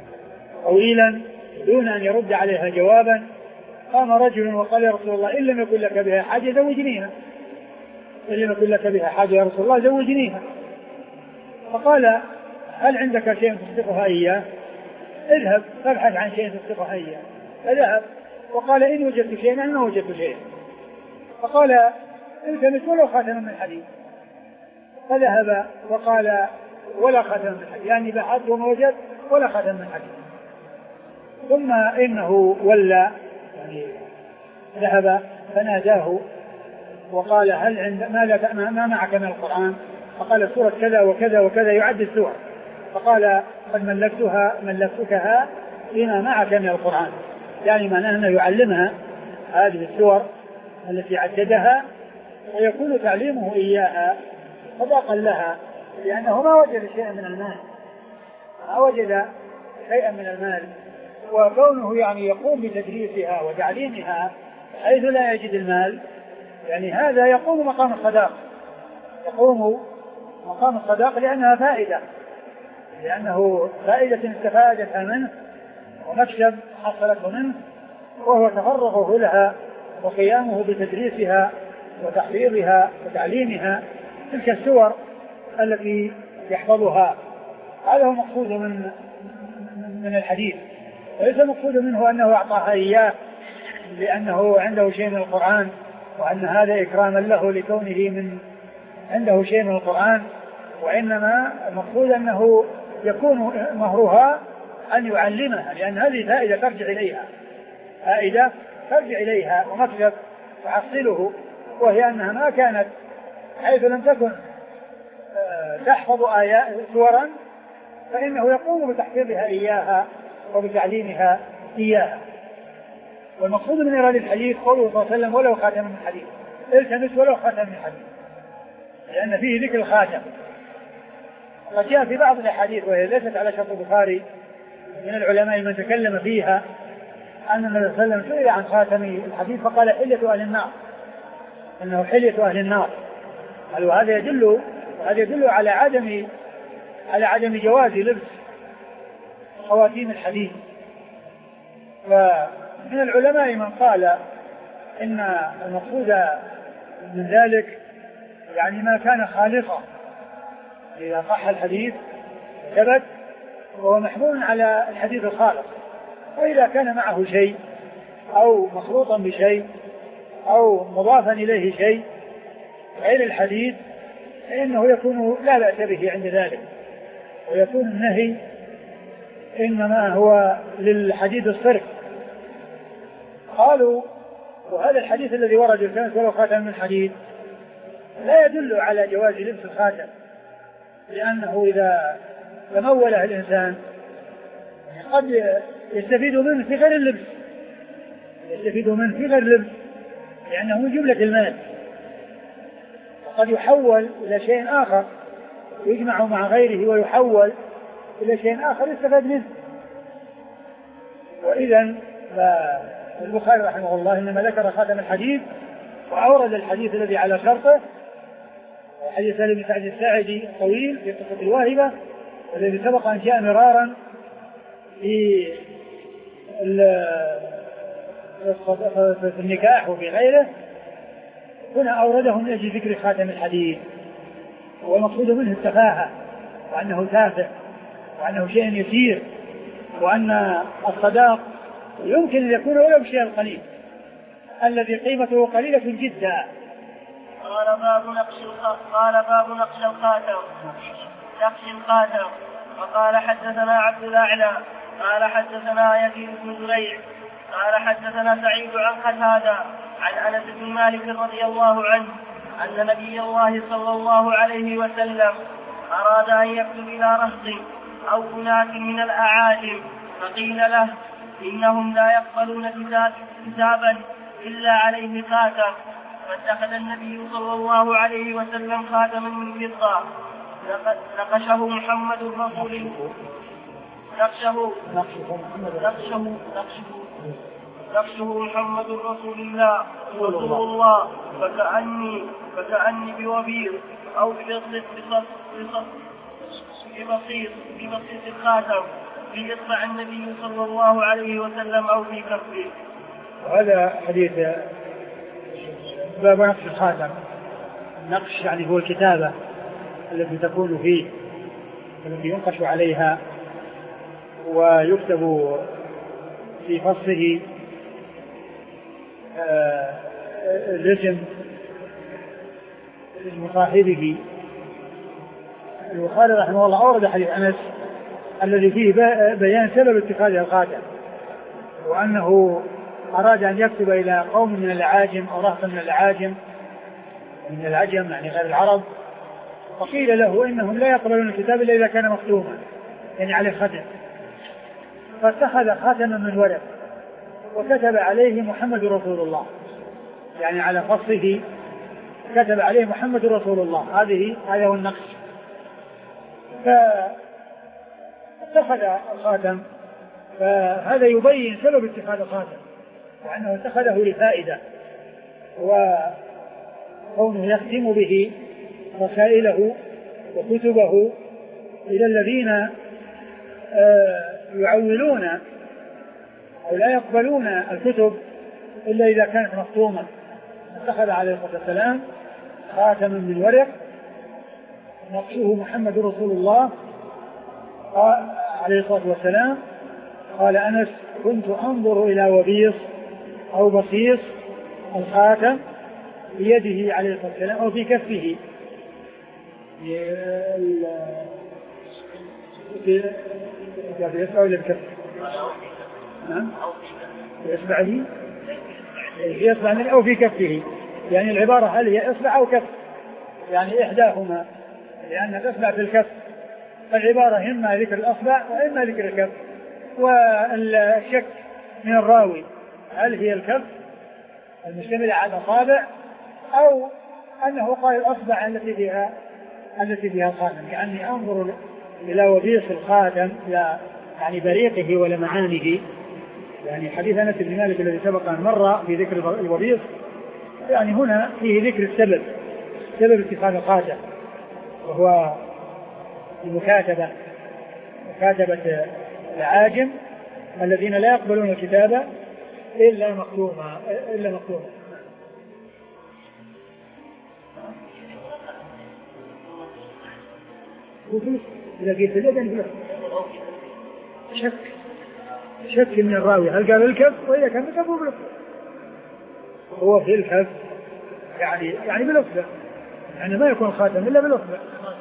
طويلا دون أن يرد عليها جوابا قام رجل وقال يا رسول الله إن لم يكن لك بها حاجة زوجنيها إن لم يكن لك بها حاجة يا رسول الله زوجنيها. فقال هل عندك شيء تصدقها إياه؟ اذهب فابحث عن شيء تصدقها إياه. فذهب وقال إن وجدت شيئا أنا وجدت شيئا. فقال التمس ولو خاتما من حديد. فذهب وقال ولا خاتم من حديد يعني بحث وما وجد ولا خاتم من حديد. ثم إنه ولى يعني ذهب فناداه وقال هل عند ما, لا ما معك من القرآن؟ فقال سورة كذا وكذا وكذا يعد السور. فقال قد ملكتها ملكتها بما معك من القرآن يعني معناه أنه يعلمها هذه السور التي عددها ويكون تعليمه إياها صداقا لها لأنه ما وجد شيئا من المال ما وجد شيئا من المال وكونه يعني يقوم بتدريسها وتعليمها حيث لا يجد المال يعني هذا يقوم مقام الصداق يقوم مقام الصداق لأنها فائدة لأنه فائدة استفادتها منه ومكسب حصلته منه وهو تفرغه لها وقيامه بتدريسها وتحفيظها وتعليمها تلك السور التي يحفظها. هذا هو مقصود من من الحديث وليس مقصود منه أنه أعطاها إياه لأنه عنده شيء من القرآن وأن هذا إكراما له لكونه من عنده شيء من القرآن وإنما المقصود أنه يكون مهرها أن يعلمها لأن هذه فائدة ترجع إليها فائدة ترجع إليها ومكسب تحصله وهي أنها ما كانت حيث لم تكن تحفظ آيات سورا فإنه يقوم بتحفيظها إياها وبتعليمها إياها. والمقصود من إرادة الحديث قوله صلى الله عليه وسلم ولو خاتم من حديد التمس ولو خاتم من حديد لأن فيه ذكر الخاتم. قد جاء في بعض الأحاديث وهي ليست على شرط البخاري من العلماء من تكلم فيها أن النبي صلى الله عليه وسلم سئل عن خاتم الحديد فقال حلية أهل النار أنه حلية أهل النار. وهذا يدل وهذا يدل على عدم على عدم جواز لبس خواتيم الحديد. ومن العلماء من قال إن المقصود من ذلك يعني ما كان خالصا إذا صح الحديث ثبت وهو محمول على الحديث الخالص وإذا كان معه شيء أو مخلوطا بشيء أو مضافا إليه شيء غير الحديث فإنه يكون لا بأس به عند ذلك، ويكون النهي إنما هو للحديد الصرف. قالوا وهذا الحديث الذي ورد الكنس ولو خاتم من حديد لا يدل على جواز لبس الخاتم، لأنه إذا تموله الإنسان قد يستفيد منه في غير اللبس، يستفيد منه في غير اللبس لأنه من جملة المال، وقد يحول إلى شيء آخر يجمع مع غيره ويحول إلى شيء آخر يستفاد منه. وإذا فالبخاري رحمه الله إنما ذكر خاتم الحديد وأورد الحديث الذي على شرطه، حديث سالم بن سعد الساعدي الطويل في قصة الواهبة الذي سبق أن جاء مرارا في في النكاح وفي غيره، هنا أورده من أجل ذكر خاتم الحديد، والمقصود منه التفاهة، وأنه تافه، وأنه شيء يسير، وأن الصداق يمكن أن يكون ولو بشيء القليل الذي قيمته قليلة جدا. قال باب نقش قال باب نقش الخاتم نقش الخاتم. وقال حدثنا عبد الأعلى قال حدثنا يزيد بن زريع قال حدثنا سعيد عن قتادة عن أنس بن مالك رضي الله عنه أن نبي الله صلى الله عليه وسلم أراد أن يكتب إلى رهط أو أناس من الأعاجم، فقيل له إنهم لا يقبلون كتابا إلا عليه خاتم، فاتخذ النبي صلى الله عليه وسلم خاتما من فضة نقشه محمد رسول الله نقشه نقشه نقشه محمد رسول الله رسول الله فكأني فكأني بوبير أو ببسيط ببسيط ببسيط الخاتم في إصبع النبي صلى الله عليه وسلم أو في كفه. هذا حديث باب نقش الخاتم. النقش يعني هو الكتابة التي تكون فيه، التي ينقش عليها ويكتب في فصله الاسم اسم صاحبه. البخاري رحمه الله أورد حديث أنس الذي فيه بيان سبب اتخاذ الخاتم، وأنه أراد أن يكتب إلى قوم من الأعاجم أو رهط من الأعاجم من العجم يعني غير العرب، فقيل له إنهم لا يقبلون الكتاب إلا إذا كان مختوما يعني عليه ختم، فاتخذ خاتما من ورق وكتب عليه محمد رسول الله، يعني على فصله كتب عليه محمد رسول الله. هذه هذا هو النقش. فاتخذ الخاتم، فهذا يبين سبب اتخاذ الخاتم، وأنه اتخذه لفائدة، وكونه يختم به رسائله وكتبه إلى الذين يعولون أو لا يقبلون الكتب إلا إذا كانت مختومة. اتخذ عليه الصلاة والسلام خاتما من ورق نقشه محمد رسول الله عليه الصلاة والسلام. قال أنس كنت أنظر إلى وبيص أو بصيص الخاتم بيده عليه الصلاة والسلام أو في كفه يسمع ولا بكف؟ نعم يسمع لي يسمع لي أو في كفه، يعني العبارة هل هي إصبع أو كف، يعني إحداهما، لأن الإصبع في الكف، فالعبارة إما ذكر الأصبع وإما ذكر الكف. والشك من الراوي هل هي الكف المشتملة على أصابع أو أنه قال الأصبع التي فيها التي فيها الخاتم، يعني أنظر إلى وبيص الخاتم يعني بريقه ولمعانه. يعني حديث أنس بن مالك الذي سبق أن مر في ذكر الوبيص، يعني هنا فيه ذكر السبب سبب اتخاذ الخاتم، وهو المكاتبة مكاتبة العاجم الذين لا يقبلون الكتابة إلا مختومة إلا مختومة. إذا قلت اليد شك شك من الراوي هل قال الكف وإذا كان الكف هو بالكف، هو في الكف يعني يعني بالأصبع يعني ما يكون خاتم إلا بالأصبع.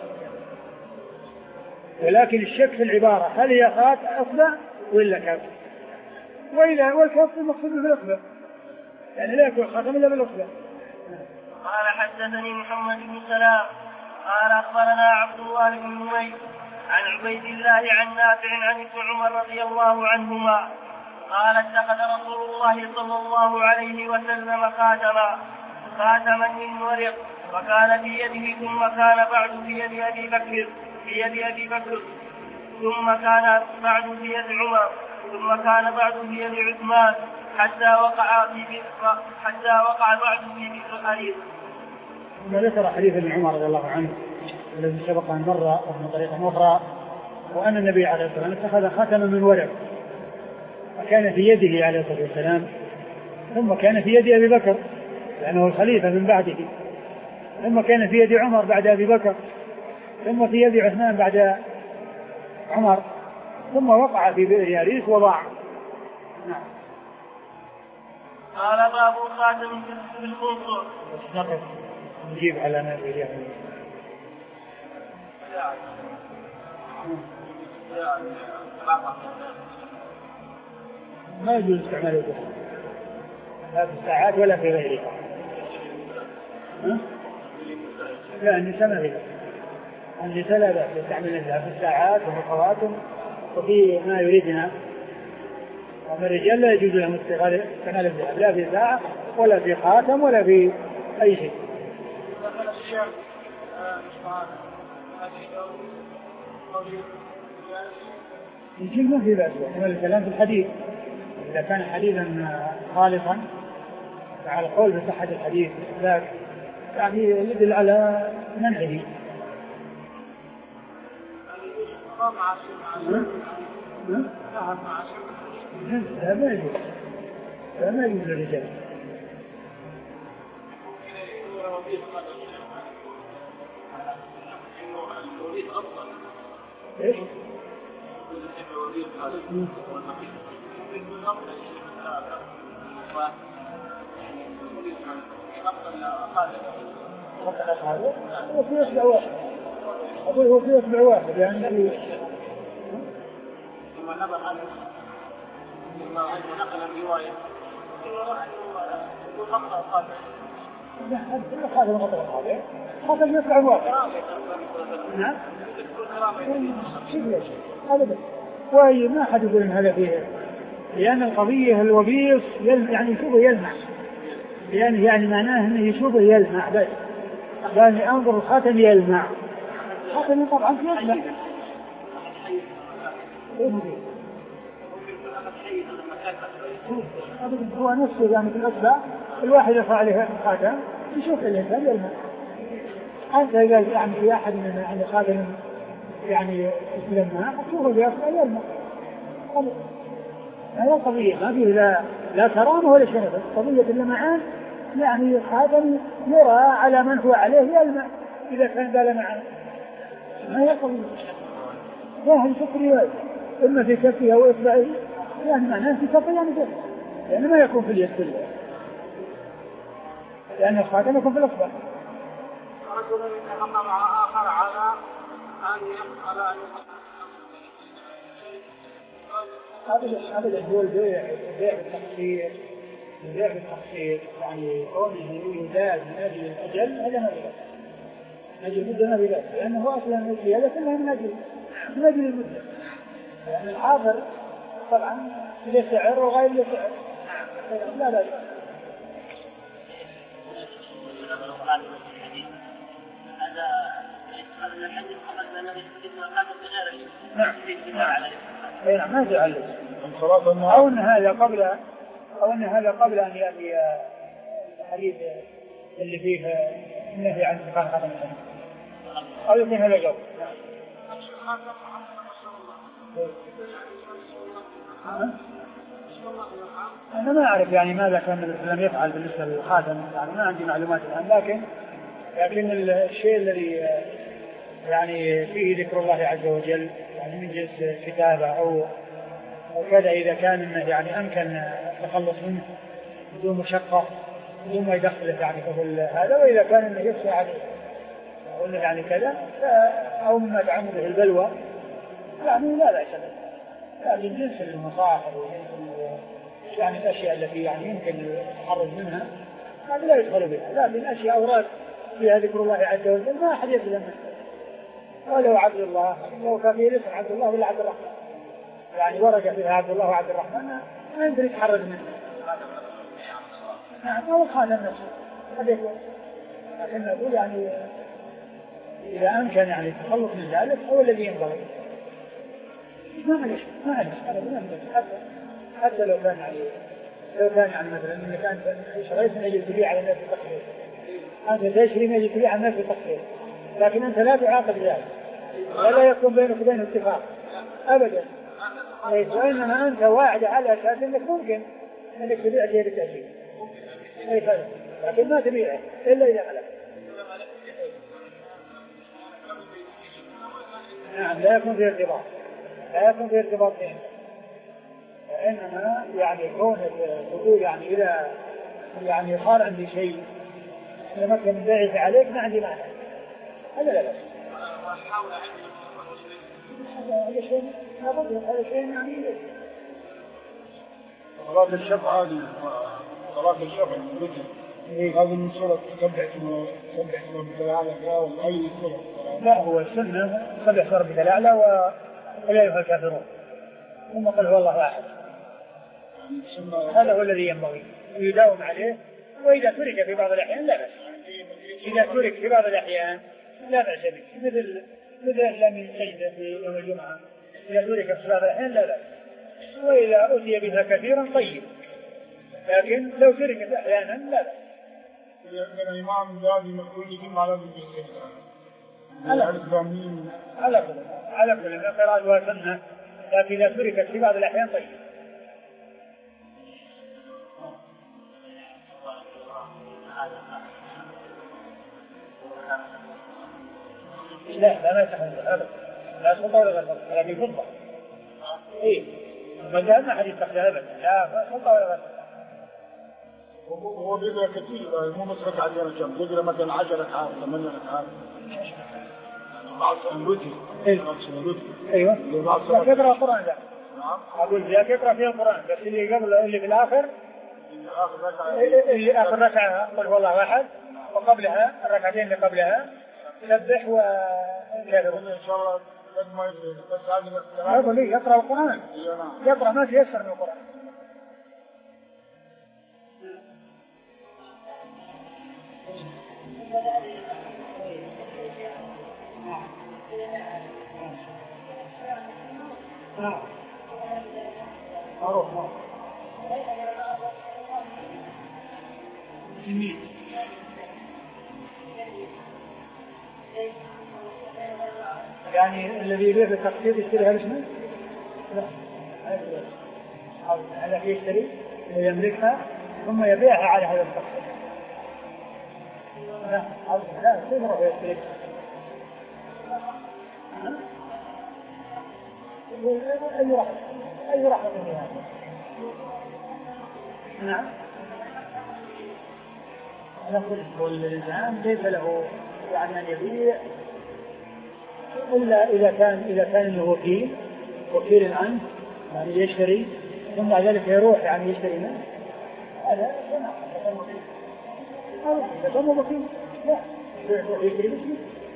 ولكن الشك في العبارة هل هي خاتم أصبع ولا كف؟ وإلا والكف المقصود بالأصبع، يعني لا يكون خاتم إلا بالأصبع. قال حدثني محمد بن سلام قال أخبرنا عبد الله بن نمير عن عبيد الله عن نافع عن ابن عمر رضي الله عنهما قال اتخذ رسول الله صلى الله عليه وسلم خاتما خاتما من ورق وكان في يده ثم كان بعد في يد أبي بكر في يد أبي بكر ثم كان بعد في يد عمر ثم كان بعد في يد عثمان حتى وقع في بئر حتى وقع بعد في بئر الحديث. ثم ذكر حديث ابن عمر رضي الله عنه الذي سبق أن مر ومن طريقة أخرى، وأن النبي عليه الصلاة والسلام اتخذ خاتما من ورق وكان في يده عليه الصلاة والسلام، ثم كان في يد أبي بكر لأنه الخليفة من بعده، ثم كان في يد عمر بعد أبي بكر، ثم في يد عثمان بعد عمر، ثم وقع في بئر ياريس وضاع. نعم. قال باب الخاتم في الخنصر. نجيب على ما يريد. ما يجوز استعماله لا في الساعات ولا في غيرها. لا النساء ما فيها، النساء لا بأس يستعملونها في الساعات وفي الخواتم وفي ما يريدنا، ومن الرجال لا يجوز لهم استعمال الذهب لا في ساعة ولا في خاتم ولا في أي شيء. يجب ما في بأس كما الكلام في الحديث، إذا كان حديثا خالصا فعلى القول بصحة الحديث ذاك يعني يدل على منعه. لا ما يجوز، لا ما يجوز للرجال. ايش؟ هو في أسبوع واحد، أقول هو في أسبوع واحد يعني ثم نظر عنه ثم نقل الرواية يقول نقل الخاتم. لا هذا الخاتم هذا خاتم يسبع واحد. نعم هذا بس، وهي ما حد يقول إن هذا فيه، لأن القضية الوبيص يعني يشوفه يلمع، يعني يعني معناه إنه يشوفه يلمع بس، يعني أنظر الخاتم يلمع، الخاتم طبعا يلمع. هو نفسه يعني في الأصبع الواحد يرفع عليه الخاتم يشوف الإنسان يلمع. أنت إذا يعني في أحد من يعني خاتم يعني يلمع تشوفه بأصبع يلمع. هذا قضية ما فيه لا لا كرامة ولا شرف، قضية اللمعان يعني خاتم يرى على من هو عليه يلمع إذا كان ذا لمعان. ما هي قضية ظاهر شكري إما في كفها وإصبعه يعني معناه في كفه يعني كفه، لأنه ما يكون في اليد كله، لأن الخاتم يكون في الإصبع. رجل يتحقق مع آخر على أن يفعل أن هذا هذا هو البيع، البيع بالتقسيط، البيع بالتقسيط يعني كونه يزاد من أجل الأجل هذا ما بيبقى، من أجل المدة ما بيبقى، لأنه أصلا الزيادة كلها من أجل من أجل المدة، يعني الحاضر طبعا له سعر وغير له سعر. لا لا نعم ما تعلق أو أن هذا قبل أو أن هذا قبل أن يأتي الحديث اللي فيه النهي عن اتخاذ خاتم الحديث أو يكون هذا قبل. أنا ما أعرف يعني ماذا كان النبي صلى الله عليه وسلم يفعل بالنسبة للخاتم، يعني ما عندي معلومات الآن، لكن لكن الشيء الذي يعني فيه ذكر الله عز وجل يعني من جنس كتابة أو أو كذا إذا كان يعني أمكن التخلص منه بدون مشقة بدون ما يدخل يعني فهو هذا، وإذا كان إنه يخشى عليه والنهي عن كذا أو مما تعم به البلوى يعني لا بأس به، لكن جنس المصاحب وجنس يعني الأشياء التي يعني يمكن التحرز منها هذا لا يدخل بها، لكن أشياء أوراد فيها ذكر الله عز وجل ما أحد يسلم منها، ولو عبد الله لو كان فيه اسم عبد الله ولا عبد الرحمن يعني ورد فيها عبد الله وعبد الرحمن ما يمكن يتحرز منه. نعم أو خان النفس هذا يكون، لكن نقول يعني إذا أمكن يعني التخلص من ذلك هو الذي ينبغي. ما عليش ما عليش حتى حتى لو كان يعني لو كان يعني مثلا إنك أنت شريت من أجل تبيع على الناس بتخفيض، أنت تشتري من أجل تبيع على الناس بتخفيض، لكن أنت لا تعاقد ذلك ولا يكون بينك وبينه اتفاق أبدا، وإنما أنت واعد على أساس أنك ممكن أنك تبيع شيء بالتأكيد أي فرق، لكن ما تبيعه إلا إذا غلب. نعم لا يكون في ارتباط لا يكون في ارتباط بينهم، وإنما يعني يكون الحدود يعني إذا يعني صار عندي شيء لما كان ضعف عليك ما عندي معنى هذا لا بأس. هذا شيء هذا شيء يعني صلاة الشفع هذه صلاة الشفع الوتر هذه من سورة سبح اسم سبح اسم الأعلى أو أي سورة؟ لا هو السنة سبح اسم ربك الأعلى ولا أيها الكافرون ثم قل هو الله أحد، هذا هو الذي ينبغي يداوم عليه، وإذا ترك في بعض الأحيان لا بأس، إذا ترك في بعض الأحيان لا بأس به، مثل مثل لم يسجد في يوم الجمعة إذا ترك في بعض الأحيان لا بأس، وإذا أتي بها كثيرا طيب، لكن لو تركت أحيانا لا بأس. لأن الإمام الذهبي مقول يجب على ذلك على على كل على كل قراءتها سنة، لكن إذا تركت في بعض الأحيان طيب. لا لا ما يتحمل هذا لا سلطة ولا غير لكن فضة إيه ما جاء ما حد يستخدمها أبدا لا سلطة ولا غير. هو بيقرأ كثير مو بس ركعة على كم بيقرأ مثلا عشرة ركعات ثمانية ركعات بعض الوتر ايوه لا يقرأ القرآن لا نعم أقول لا يقرأ فيه القرآن بس اللي قبل اللي في الآخر اللي آخر ركعة قل هو الله واحد وقبلها الركعتين اللي قبلها سبح وكافر إن شاء الله قد ما يصير بس هذه أقول لي يقرأ القرآن يقرأ ما تيسر من القرآن. نعم معروف معروف يعني الذي يبيع بالتقسيط يشتريها باسمه؟ لا هذا يشتري ويملكها ثم يبيعها على هذا التقسيط. لا لا تمر يشتري أي رحمة أي رحمة من هذا. نعم نقول الإنسان ليس له يعني أن يبيع إلا إذا كان إذا كان له وكيل وكيل عنه يعني يشتري ثم بعد ذلك يروح يعني يشتري منه هذا هذا ثم وكيل لا يشتري باسمه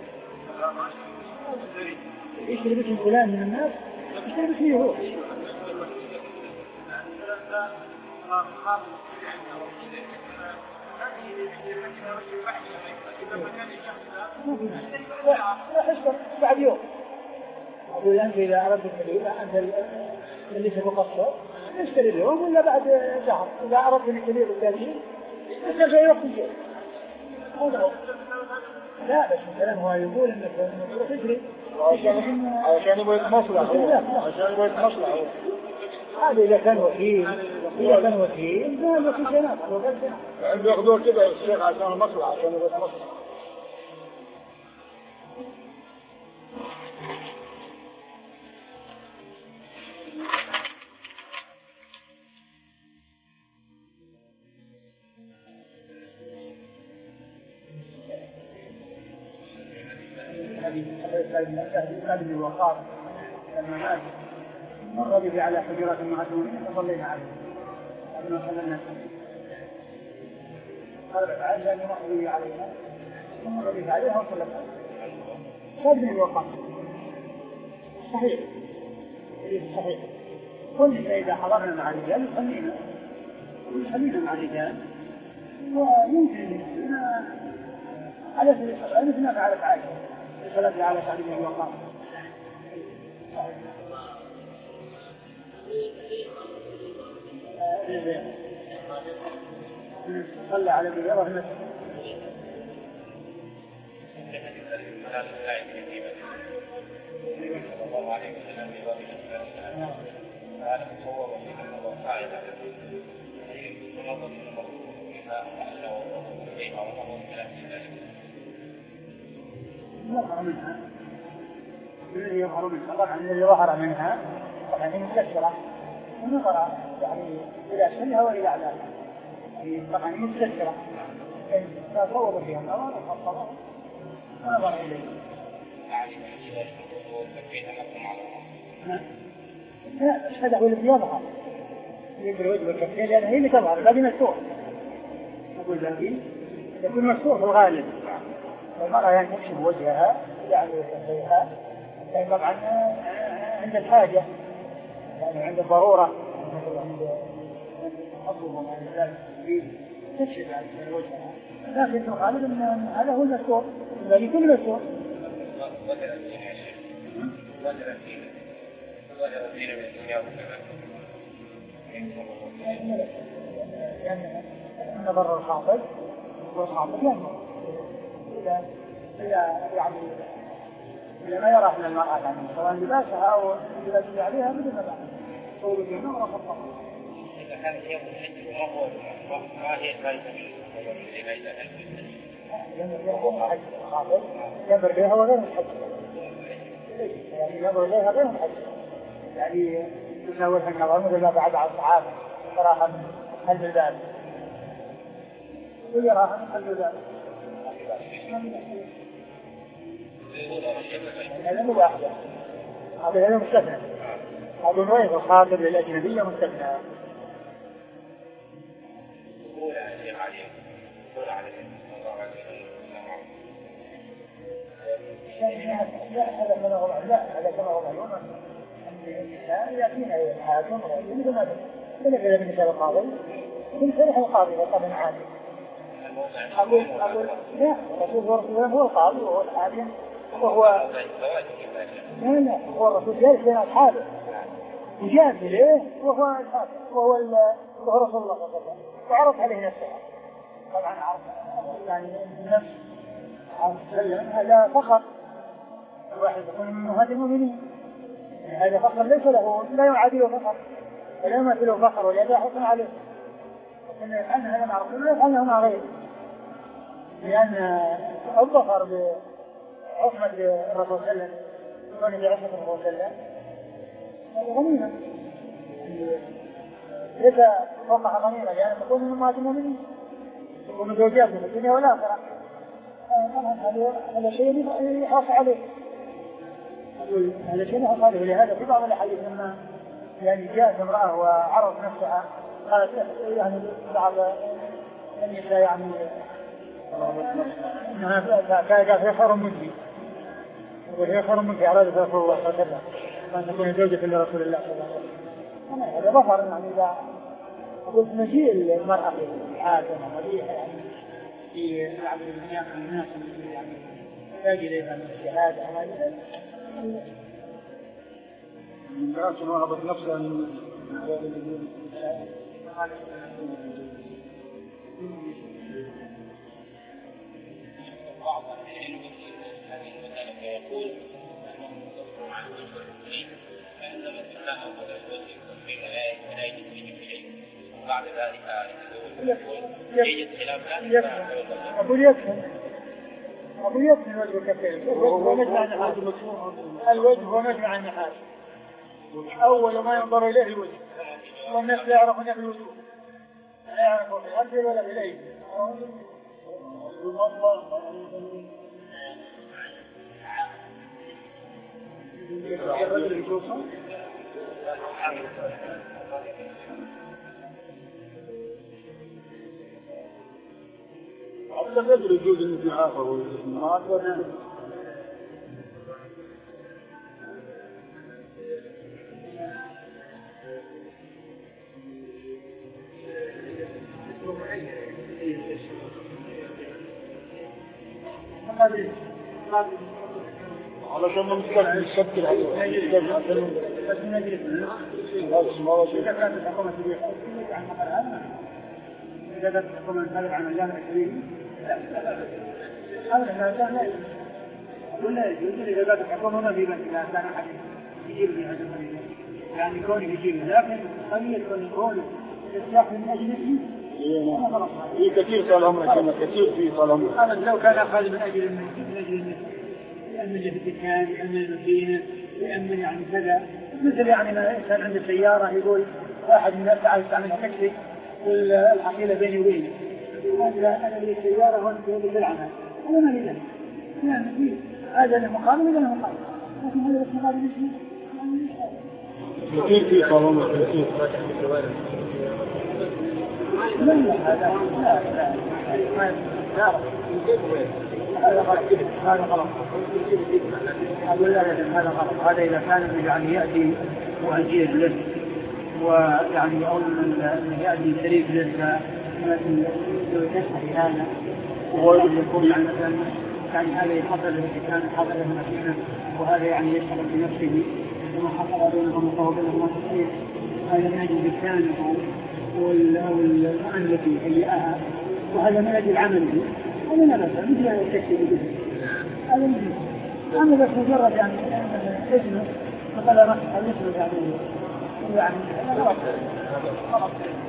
يشتري باسم فلان من الناس يشتري باسمه هو. راح يشتري بعد يوم أقول أنت إذا أردت أنت اللي ستقصر اشتري اليوم ولا بعد شهر إذا أردت أن تبيع بالتأكيد اشتري في وقت الجيل لا بس مثلا هو يقول انك تشتري عشان يبغى يتمصلح عشان يبغى يتمصلح هذا إذا كان وكيل إذا كان وكيل ما الوكيل شنات بياخذوه كده الشيخ عشان المصلحة عشان يبغى يتمصلح. الذي سعد بن وقاص لما مات مر به على حجرات امهات المؤمنين فصلينا عليه قبل ما صلى الناس قال عائشة أن يمر به عليها مر به عليها وصلت سعد بن وقاص صحيح صحيح كلنا إذا حضرنا مع الرجال خلينا خلينا مع الرجال ويمكن على سبيل الصلاة مثل ما فعلت عائشة الصلاة على سعد بن وقاص صلى على الرجال في المسجد صلى الله عليه وسلم بباب الأسلام فهذا مصور وفيه وفاعل ونظر من المرسول فيها أنه كيف ونظر من كلام ذلك يظهر منها الذي يظهر منها طبعا الذي ظهر منها طبعا هي متذكرة ونظر يعني إلى سنها وإلى أعلامها طبعا هي متذكرة فصور فيها النظر وخطبها ونظر إليه لا بس هذا هو اللي يظهر يقدر الوجه والكفين لأن هي اللي تظهر باقي مستور أقول باقي يكون مستور في الغالب المرأة يعني تكشف وجهها يعني كفيها يعني طبعا عند الحاجة يعني عند الضرورة مثلا عند أطلب عند ذلك تكشف عن وجهها لكن في الغالب أن هذا هو المستور الذي كل مستور وجه الدين يا شيخ وجه الدين وجه الدين من الدنيا وكذا يعني نظر الخاطب والخاطب يعني إذا إذا يعني إذا ما يرى من المرأة يعني سواء لباسها أو لباس عليها بدون ما طول في النظر خطأ إذا كان يوم الحج وهو ما هي الفائدة يقوم حج الخاطب ينظر إليها وغير الحج يعني ينظر إليها غير الحج يعني تساويها النظر مثل ما بعد على الصحابة صراحة هل بالبال ويراها هل بالبال هذا مو واحدة هذا هذا مستثنى هذا نوعي الخاطب للأجنبية مستثنى قول يا شيخ علي قول عليه صلى الله عليه وسلم لا هذا كما هو لا هذا كما هو معلوم الإنسان يأتينا حاكم مثل ما من إذا بالنسبة للقاضي من فرح القاضي وقضى عادي أقول أقول لا الرسول هو الرسول هو القاضي وهو الحاكم وهو لا لا هو الرسول جالس بين أصحابه وجاء إليه وهو الحاكم وهو وهو رسول الله صلى الله عليه وسلم وعرض عليه نفسه طبعا عرض يعني النفس هذا فخر الواحد يكون من هذه المؤمنين هذا فخر ليس له لا يعادله فخر ولا يمثله فخر ولا يحكم عليه إن يفعل هذا مع رسول الله يفعله مع غيره لأن الظفر بعصمة الرسول صلى الله عليه وسلم يكون بعصمة الرسول صلى الله عليه وسلم هذا غنيمة ليس فوقها غنيمة لأن تكون من أمهات المؤمنين تكون زوجات في الدنيا والآخرة هذا شيء يحافظ عليه هذا شيء يحافظ عليه ولهذا في بعض الأحاديث لما يعني جاءت امرأة وعرض نفسها قالت يعني بعض النساء يعني انها كانت هي خير منك يقول هي خير منك أرادت رسول الله صلى الله عليه وسلم أن تكون زوجة لرسول الله صلى الله عليه وسلم هذا ظفر يعني إذا قلت مجيء المرأة في حاكمة مليحة يعني في يعني الناس الناس يعني يحتاج إليها من الشهادة من كانت وهبت نفسها بعض العلم يقول أنهم يصدرون عن المسلمين فإنما السماء ولا الوجه في الآية ولا يجب إليه بعد ذلك يجد خلاف ذلك أقول يكفي أقول يكفي الوجه الكفين الوجه ومجمع النحاس أول ما ينظر إليه الوجه والناس لا يعرفون في الوجوه لا يعرفون في الأرض ولا إليه الرجل يجوزها؟ الرجل يجوز إن يعافى والمرأة ولا علشان ما نستخدم السبت العدو بس نجلس منه إذا كانت الحكومة تبيع عن مقالها إذا كانت الحكومة تبيع عن الجامعة الكريم هذا الإنسان لا يجوز ولا يجوز إذا كانت الحكومة ما في بس إذا كان أحد يجيب لي هذا المريض يعني كونه يجيب لكن قليل كونه يقوله يستحق من أجله في كثير طال عمرك كما كثير في طال عمرك هذا لو كان أخذ من أجل من أجل يأمن الدكان يأمن المدينة يأمن يعني كذا مثل يعني ما كان عنده سيارة يقول واحد من الناس تعال تعمل تاكسي والحقيلة بيني وبينه هذا أنا لي سيارة وأنت اللي بالعمل هذا ما لي يعني هذا المقابل ولا المقابل لكن هذا المقابل كثير في طال عمرك كثير لا لا هذا لا لا لا هذا غلط هذا غلط أقول لا هذا غلط هذا إذا كان يعني يأتي مؤجير له ويعني أو من يأتي شريك له يسحب هذا ويكون يعني مثلا يعني هذا يحصل له كان حصل له مكينة وهذا يعني يشتغل بنفسه ثم حصل بينهم وهو بينهم تصير هذا من أجل بكانه والمعنى التي هيئها وهذا من أجل عمله هذا لا بأس مثل هذا التكسير به هذا مجيب أما بس مجرد يعني اسمه مثلا رفع الاسم يعني يعني هذا غلط غلط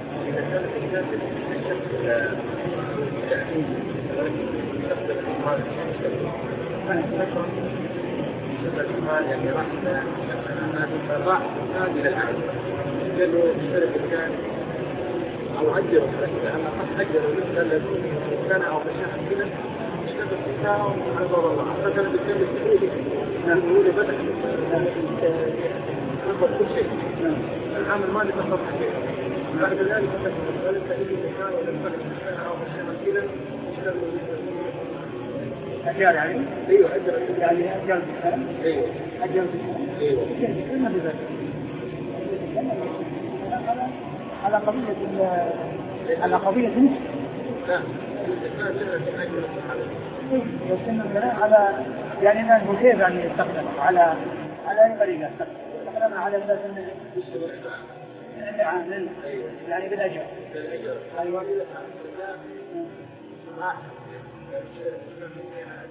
يعني راح هذه الأعلى قالوا الشركة كان أو عجروا لأن قد عجروا لسنة سنة أو بشهر كده اشتغل في ساعة وعلى دور الله فكان بالكامل تقولي نقول بدأ نقول كل شيء العام الماضي فقط حكينا بعد ذلك فتح ذلك تجد ساعة ولا فرق سنة أو بشهر كده اشتغلوا أجال يعني؟ أيوه أجل يعني أجال بالكامل؟ أيوه أجال بالكامل؟ أيوه كيف ما بذلك؟ على قضية على قضية نفس لا على يعني أنه كيف يعني يستخدم على على أي طريقة يستخدم على أساس أنه عنده عامل يعني بالأجر أيوة